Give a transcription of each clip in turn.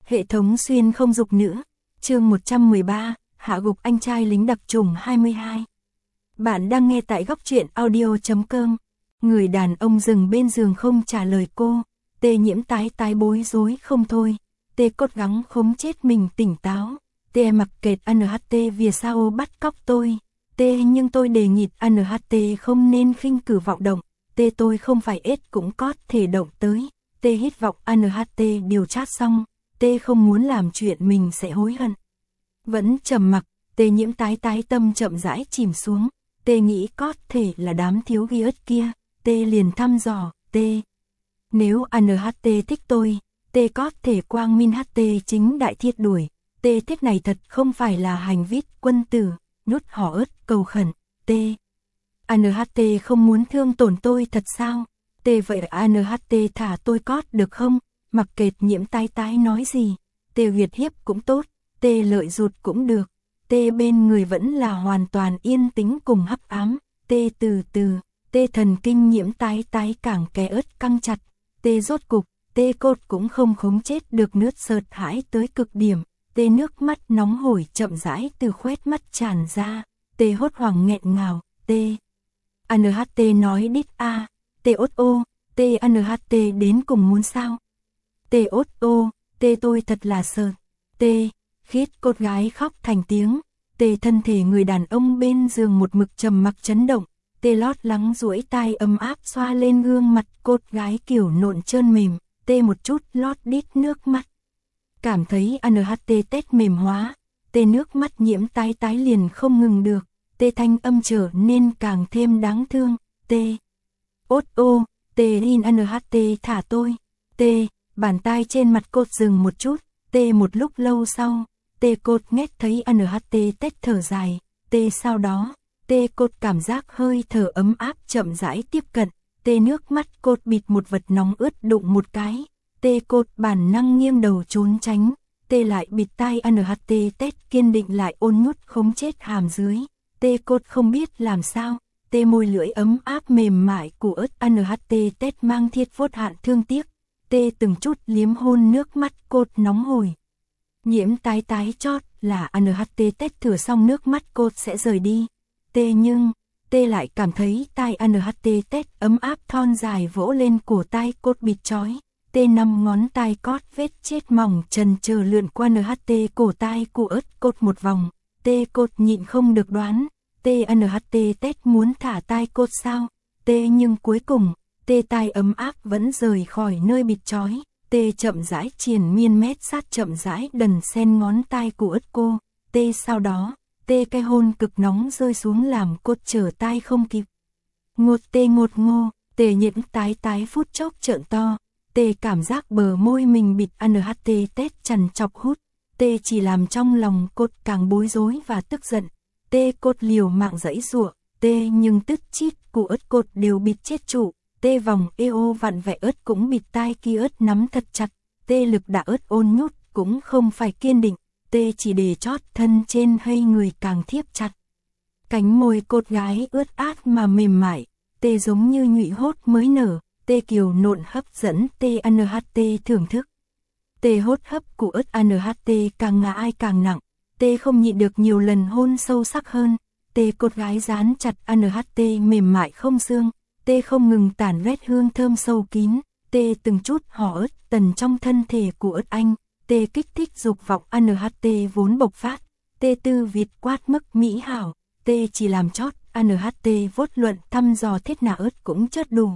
Hệ thống xuyên không dục nữa. Chương 113, hạ gục anh trai lính đặc chủng 22. Bạn đang nghe tại góc truyện audio.com. Người đàn ông dừng bên giường không trả lời cô. Tê Nhiễm tái bối rối không thôi. Tê cốt gắng khống chết mình tỉnh táo. Tê mặc kệ ANHT vì sao bắt cóc tôi. Tê nhưng tôi đề nghị ANHT không nên khinh cử vọng động. Tê tôi không phải ết cũng có thể động tới. Tê hít vọng ANHT điều tra xong. Tê không muốn làm chuyện mình sẽ hối hận. Vẫn trầm mặc, Tê Nhiễm tái tâm chậm rãi chìm xuống. Tê nghĩ có thể là đám thiếu ghi ớt kia. Tê liền thăm dò, Tê. Nếu ANHT thích tôi, Tê có thể quang minh HT chính đại thiết đuổi. Tê thích này thật không phải là hành vi quân tử, nhút hỏ ớt cầu khẩn, Tê. ANHT không muốn thương tổn tôi thật sao? Tê vậy ANHT thả tôi có được không? Mặc kệ Nhiễm tái nói gì, Tê huyệt hiếp cũng tốt, Tê lợi rụt cũng được, Tê bên người vẫn là hoàn toàn yên tĩnh cùng hấp ám, Tê từ từ, Tê thần kinh Nhiễm tái càng kẻ ớt căng chặt, Tê rốt cục, Tê cốt cũng không khống chết được nước sợt hãi tới cực điểm, Tê nước mắt nóng hổi chậm rãi từ khóe mắt tràn ra, Tê hốt hoảng nghẹn ngào, Tê. ANHT nói đít a, Tê ốt ô, Tê ANHT đến cùng muốn sao? Tê ốt ô, Tê tôi thật là sợ. Tê, khít cốt gái khóc thành tiếng. Tê thân thể người đàn ông bên giường một mực trầm mặc chấn động. Tê lót lắng duỗi tai ấm áp xoa lên gương mặt cốt gái kiểu nộn trơn mềm. Tê một chút lót đít nước mắt. Cảm thấy ANHT tét mềm hóa. Tê nước mắt Nhiễm tái liền không ngừng được. Tê thanh âm trở nên càng thêm đáng thương. Tê. Ốt ô, Tê in ANHT thả tôi. Tê. Bàn tay trên mặt cốt dừng một chút, Tê một lúc lâu sau, Tê cốt nghe thấy ANHT tét thở dài, Tê sau đó, Tê cốt cảm giác hơi thở ấm áp chậm rãi tiếp cận, Tê nước mắt cốt bịt một vật nóng ướt đụng một cái, Tê cốt bản năng nghiêng đầu trốn tránh, Tê lại bịt tai ANHT tét kiên định lại ôn nhút khống chết hàm dưới, Tê cốt không biết làm sao, Tê môi lưỡi ấm áp mềm mại của ớt ANHT tét mang thiết vốt hạn thương tiếc. Tê từng chút liếm hôn nước mắt cốt nóng hổi. Nhiễm tái chót là ANHT tét thử xong nước mắt cốt sẽ rời đi. Tê nhưng, Tê lại cảm thấy tai ANHT tét ấm áp thon dài vỗ lên cổ tai cốt bịt chói. Tê 5 ngón tay cót vết chết mỏng trần chờ lượn qua ANHT cổ tai của ớt cốt một vòng. Tê cốt nhịn không được đoán. Tê ANHT tét muốn thả tai cốt sao? Tê nhưng cuối cùng, Tê tai ấm áp vẫn rời khỏi nơi bịt chói, Tê chậm rãi triền miên mét sát chậm rãi đần sen ngón tay của ớt cô, Tê sau đó, Tê cái hôn cực nóng rơi xuống làm cốt trở tai không kịp. Ngột Tê ngột ngô, Tê Nhiễm tái phút chốc trợn to, Tê cảm giác bờ môi mình bịt ANHT tét chằn chọc hút, Tê chỉ làm trong lòng cốt càng bối rối và tức giận, Tê cốt liều mạng giãy giụa, Tê nhưng tức chít của ớt cốt đều bịt chết trụ. Tê vòng eo vặn vẹ ớt cũng bịt tai kia ớt nắm thật chặt, Tê lực đã ớt ôn nhút cũng không phải kiên định, Tê chỉ để chót thân trên hay người càng thiếp chặt. Cánh môi cốt gái ướt át mà mềm mại, Tê giống như nhụy hốt mới nở, Tê kiều nộn hấp dẫn Tê ANHT thưởng thức. Tê hốt hấp của ớt ANHT càng ngã ai càng nặng, Tê không nhịn được nhiều lần hôn sâu sắc hơn, Tê cốt gái dán chặt ANHT mềm mại không xương. Tê không ngừng tản vét hương thơm sâu kín, Tê từng chút hò ớt tần trong thân thể của ớt anh, Tê kích thích dục vọng ANHT vốn bộc phát, Tê tư vịt quát mức mỹ hảo, Tê chỉ làm chót, ANHT vốt luận thăm dò thiết nà ớt cũng chớt đủ.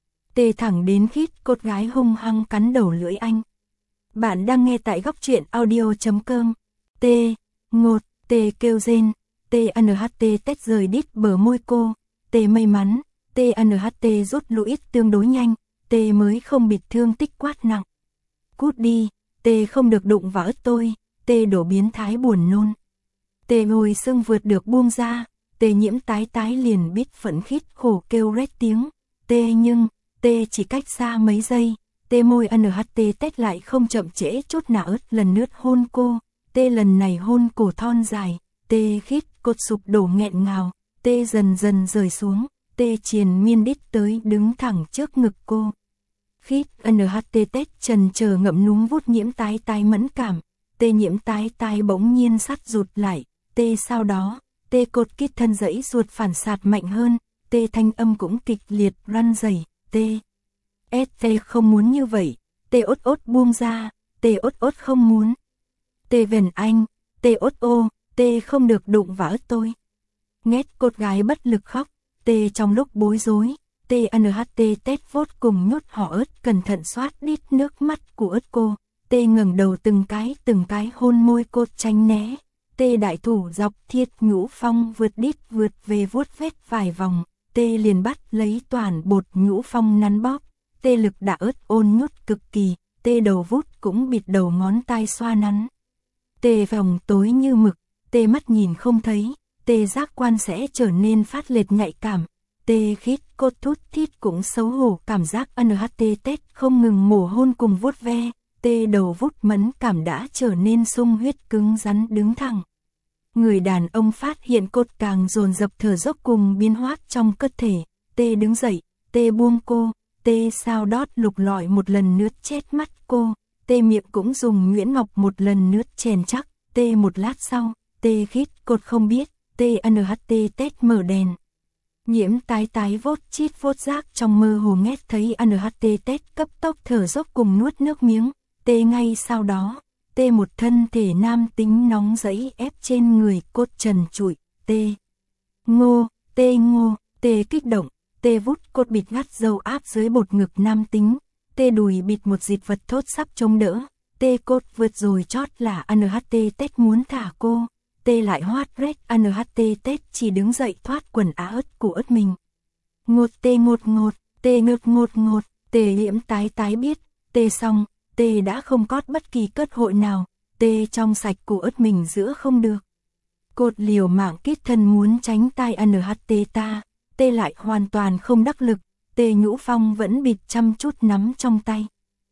Tê thẳng đến khít cốt gái hung hăng cắn đầu lưỡi anh. Bạn đang nghe tại góc truyện audio.com. Tê, ngột, Tê kêu rên, Tê ANHT tét rời đít bờ môi cô, Tê may mắn. Tê ANHT rút lui tương đối nhanh, Tê mới không bị thương tích quát nặng. Cút đi, Tê không được đụng vào ớt tôi, Tê đổ biến thái buồn nôn. Tê ngồi xương vượt được buông ra, Tê Nhiễm tái liền biết phẫn khít khổ kêu rét tiếng. Tê nhưng, Tê chỉ cách xa mấy giây, Tê môi ANHT tét lại không chậm trễ chút nào ớt lần lướt hôn cô, Tê lần này hôn cổ thon dài, Tê khít cột sụp đổ nghẹn ngào, Tê dần rời xuống. Tê triền miên đít tới đứng thẳng trước ngực cô. Khít NHT tết trần chờ ngậm núm vút nhiễm tái tái mẫn cảm. Tê nhiễm tái tái bỗng nhiên sắt rụt lại. Tê sau đó, tê cột kít thân dãy ruột phản xạt mạnh hơn. Tê thanh âm cũng kịch liệt răn rẩy. Tê. ST không muốn như vậy. Tê ốt ốt buông ra. Tê ốt ốt không muốn. Tê vền anh. Tê ốt ô. Tê không được đụng vào ớt tôi. Nghét cột gái bất lực khóc. Tê trong lúc bối rối. TNHT tết vốt cùng nhốt họ ớt cẩn thận xoát đít nước mắt của ớt cô. Tê ngẩng đầu từng cái hôn môi cô tránh né. Tê đại thủ dọc thiết nhũ phong vượt đít vượt về vuốt vết vài vòng. Tê liền bắt lấy toàn bột nhũ phong nắn bóp. Tê lực đã ớt ôn nhút cực kỳ. Tê đầu vút cũng bịt đầu ngón tay xoa nắn. Tê vòng tối như mực. Tê mắt nhìn không thấy. Tê giác quan sẽ trở nên phát lệch nhạy cảm. Tê khít cốt thút thít cũng xấu hổ cảm giác NHT tết không ngừng mổ hôn cùng vuốt ve. Tê đầu vút mẫn cảm đã trở nên sung huyết cứng rắn đứng thẳng. Người đàn ông phát hiện cốt càng dồn dập thở dốc cùng biến hóa trong cơ thể. Tê đứng dậy, tê buông cô, tê sao đót lục lọi một lần nước chết mắt cô. Tê miệng cũng dùng nhuyễn ngọc một lần nước chèn chắc. Tê một lát sau, tê khít cốt không biết. TNHT tết mở đèn. Nhiễm tái tái vốt chít vốt rác trong mơ hồ nghe thấy NHT tết cấp tốc thở dốc cùng nuốt nước miếng. Tê ngay sau đó, tê một thân thể nam tính nóng rẫy ép trên người cốt trần trụi. Tê ngô, tê kích động, tê vút cốt bịt ngắt dầu áp dưới bột ngực nam tính. Tê đùi bịt một dịch vật thốt sắp chống đỡ. Tê cốt vượt rồi chót là NHT tết muốn thả cô. Tê lại hoát rét NHT tết chỉ đứng dậy thoát quần ớt của ớt mình. Ngột, tê ngột, tê liễm tái tái biết, tê xong, tê đã không có bất kỳ cơ hội nào, tê trong sạch của ớt mình giữa không được. Cột liều mạng kết thân muốn tránh tai NHT ta, tê lại hoàn toàn không đắc lực, tê nhũ phong vẫn bịt chăm chút nắm trong tay.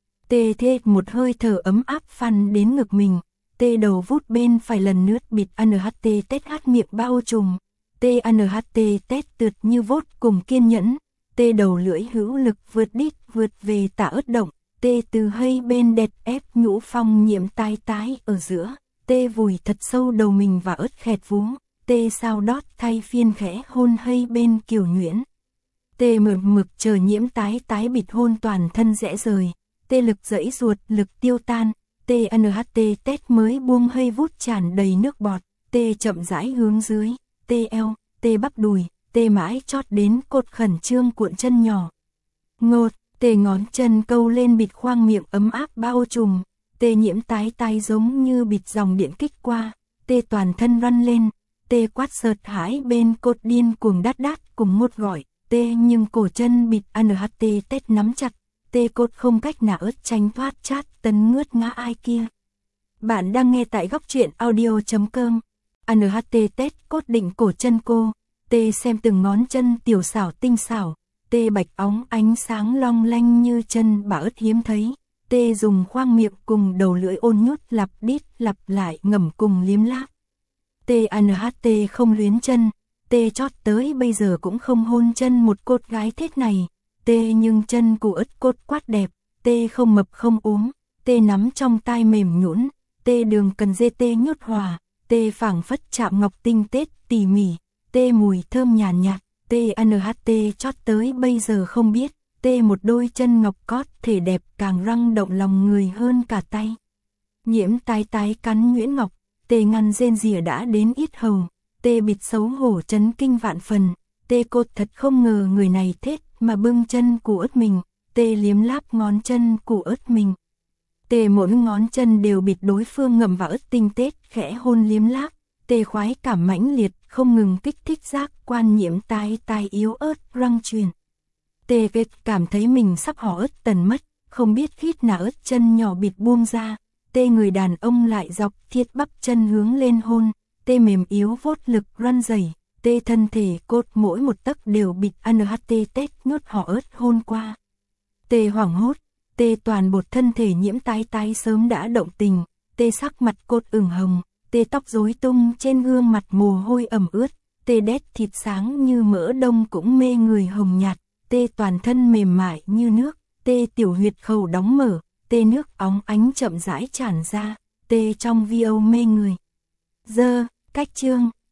Tê thét một hơi thở ấm áp phăn đến ngực mình. Tê đầu vút bên phải lần nước bịt NHT tết hát miệng bao trùm. Tê NHT tết tượt như vốt cùng kiên nhẫn. Tê đầu lưỡi hữu lực vượt đít vượt về tả ớt động. Tê từ hơi bên đệt ép nhũ phong nhiễm tái tái ở giữa. Tê vùi thật sâu đầu mình vào ớt khẹt vú. Tê sao đót thay phiên khẽ hôn hơi bên kiều nhuyễn. Tê mực chờ nhiễm tái tái bịt hôn toàn thân rẽ rời. Tê lực dẫy ruột lực tiêu tan. TNHT tết mới buông hơi vút tràn đầy nước bọt. Tê chậm rãi hướng dưới. Tê eo, tê bắp đùi, tê mãi chót đến cột khẩn trương cuộn chân nhỏ. Ngột, tê ngón chân câu lên bịt khoang miệng ấm áp bao trùm. Tê nhiễm tái tái giống như bịt dòng điện kích qua. Tê toàn thân răn lên. Tê quát sợt hãi bên cột điên cuồng đát đát cùng một gọi. Tê nhưng cổ chân bịt NHT tết nắm chặt. Tê cốt không cách nào ớt tránh thoát chát tấn ngướt ngã ai kia. Bạn đang nghe tại góc truyện audio.com. NHT tết cốt định cổ chân cô. Tê xem từng ngón chân tiểu xảo tinh xảo. Tê bạch óng ánh sáng long lanh như chân bà ớt hiếm thấy. Tê dùng khoang miệng cùng đầu lưỡi ôn nhút lặp đít lặp lại ngầm cùng liếm láp. Tê NHT không luyến chân. Tê chót tới bây giờ cũng không hôn chân một cốt gái thế này. Tê nhưng chân của ớt cốt quát đẹp, tê không mập không ốm, tê nắm trong tay mềm nhũn, tê đường cần dê tê nhốt hòa, tê phảng phất chạm ngọc tinh tết tỉ mỉ, tê mùi thơm nhàn nhạt, tê NHT chót tới bây giờ không biết, tê một đôi chân ngọc cót thể đẹp càng răng động lòng người hơn cả tay. Nhiễm tái tái cắn nhuyễn ngọc, tê ngăn rên rỉa đã đến ít hầu, tê bịt xấu hổ chấn kinh vạn phần, tê cốt thật không ngờ người này thết mà bưng chân của ớt mình, tê liếm láp ngón chân của ớt mình. Tê mỗi ngón chân đều bịt đối phương ngậm vào ớt tinh tết khẽ hôn liếm láp, tê khoái cảm mãnh liệt không ngừng kích thích giác quan nhiễm tái tái yếu ớt răng truyền. Tê kết cảm thấy mình sắp hỏ ớt tần mất, không biết khít nào ớt chân nhỏ bịt buông ra, tê người đàn ông lại dọc thiết bắp chân hướng lên hôn, tê mềm yếu vốt lực răn rẩy. Tê thân thể cốt mỗi một tấc đều bịt NHT tết nhốt họ ớt hôn qua. Tê hoảng hốt, tê toàn bột thân thể nhiễm tái tái sớm đã động tình, tê sắc mặt cốt ửng hồng, tê tóc rối tung trên gương mặt mồ hôi ẩm ướt, tê đét thịt sáng như mỡ đông cũng mê người hồng nhạt, tê toàn thân mềm mại như nước, Tê tiểu huyệt khẩu đóng mở, tê nước óng ánh chậm rãi tràn ra, tê trong vi âu mê người. Cách chương